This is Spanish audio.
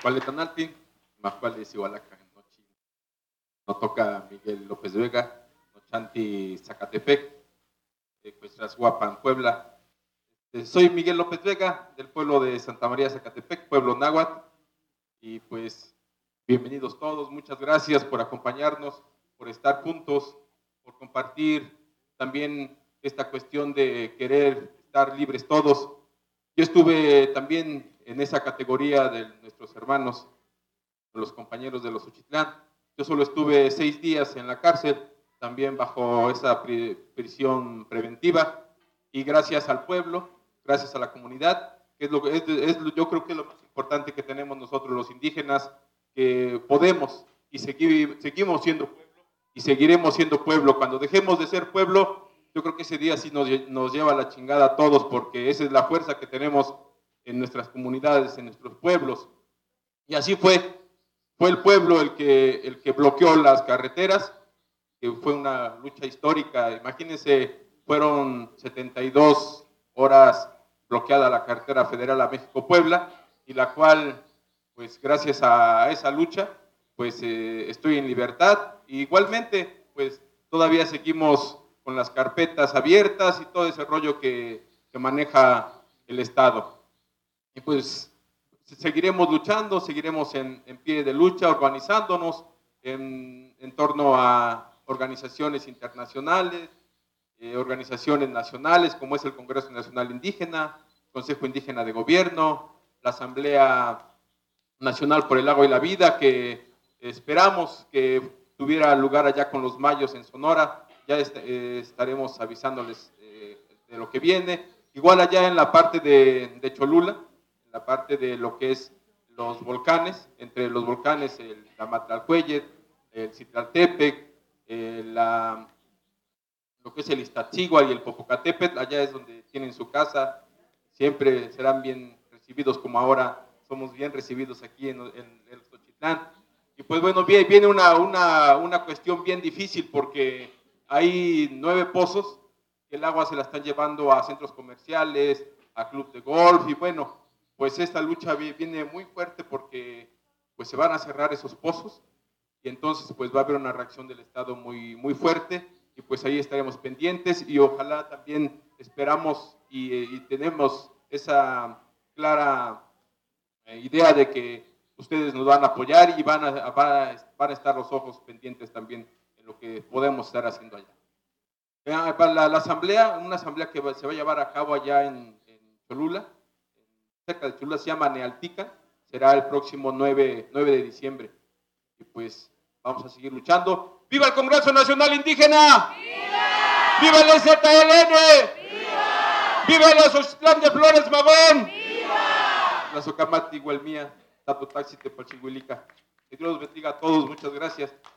Cualetanaltin, Macuales Igualaca, no toca Miguel López Vega, Nochanti Zacatepec, pues Rasguapan, Puebla. Soy Miguel López Vega, del pueblo de Santa María Zacatepec, pueblo náhuatl, y pues bienvenidos todos, muchas gracias por acompañarnos, por estar juntos, por compartir también esta cuestión de querer estar libres todos. Yo estuve también en esa categoría de nuestros hermanos, los compañeros de los Uchitlán. Yo solo estuve 6 días en la cárcel, también bajo esa prisión preventiva, y gracias al pueblo, gracias a la comunidad, que es yo creo que es lo más importante que tenemos nosotros los indígenas, que podemos y seguimos siendo pueblo y seguiremos siendo pueblo. Cuando dejemos de ser pueblo, yo creo que ese día sí nos lleva a la chingada a todos, porque esa es la fuerza que tenemos en nuestras comunidades, en nuestros pueblos. Y así fue el pueblo el que bloqueó las carreteras, que fue una lucha histórica. Imagínense, fueron 72 horas bloqueada la carretera federal a México-Puebla, y la cual, pues gracias a esa lucha, pues estoy en libertad. Y igualmente, pues todavía seguimos con las carpetas abiertas y todo ese rollo que maneja el Estado. Y pues seguiremos luchando, seguiremos en pie de lucha, organizándonos en torno a organizaciones internacionales, organizaciones nacionales, como es el Congreso Nacional Indígena, Consejo Indígena de Gobierno, la Asamblea Nacional por el Agua y la Vida, que esperamos que tuviera lugar allá con los mayos en Sonora. Ya estaremos avisándoles de lo que viene. Igual allá en la parte de Cholula, en la parte de lo que es los volcanes, entre los volcanes el Amatlalcueyet, el Citlaltépec, lo que es el Iztaccíhuatl y el Popocatépetl. Allá es donde tienen su casa, siempre serán bien recibidos, como ahora somos bien recibidos aquí en el Xochitlán. Y pues bueno, viene una cuestión bien difícil, porque hay 9 pozos que el agua se la están llevando a centros comerciales, a club de golf, y bueno, pues esta lucha viene muy fuerte, porque pues se van a cerrar esos pozos, y entonces pues va a haber una reacción del Estado muy, muy fuerte, y pues ahí estaremos pendientes, y ojalá también esperamos y tenemos esa clara idea de que ustedes nos van a apoyar, y van a estar los ojos pendientes también en lo que podemos estar haciendo allá. Para la asamblea, una asamblea que se va a llevar a cabo allá en Cholula, cerca de Cholula, se llama Nealtica, será el próximo 9 de diciembre. Y pues vamos a seguir luchando. ¡Viva el Congreso Nacional Indígena! ¡Viva! ¡Viva el EZLN! ¡Viva! ¡Viva la Xochitlán de Flores Magón! ¡Viva! La Socamati, Huelmía, Tato Taxi, Tepalchihuilica. Que Dios los bendiga a todos, muchas gracias.